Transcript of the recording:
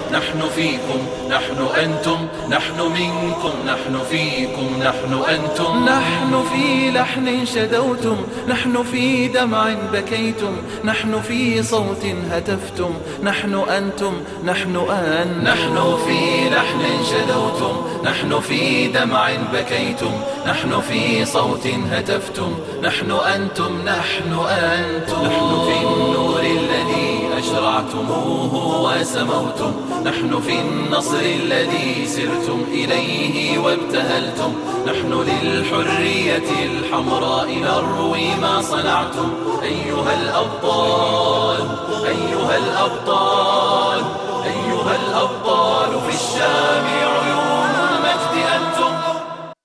نحن فيكم، نحن أنتم، نحن منكم، نحن فيكم، نحن أنتم. نحن في لحن شدوتم، نحن في دمع بكيتم، نحن في صوت هتفتم، نحن أنتم، نحن أنتم. نحن في لحن شدوتم، نحن في دمع بكيتم، نحن في صوت هتفتم، نحن أنتم، نحن أنتم. نحن في النور الذي أشرعتموه وسموتم، نحن في النصر الذي سرتم إليه وابتهلتم، نحن للحرية الحمراء نروي ما صنعتم. أيها الأبطال، أيها الأبطال، أيها الأبطال في الشام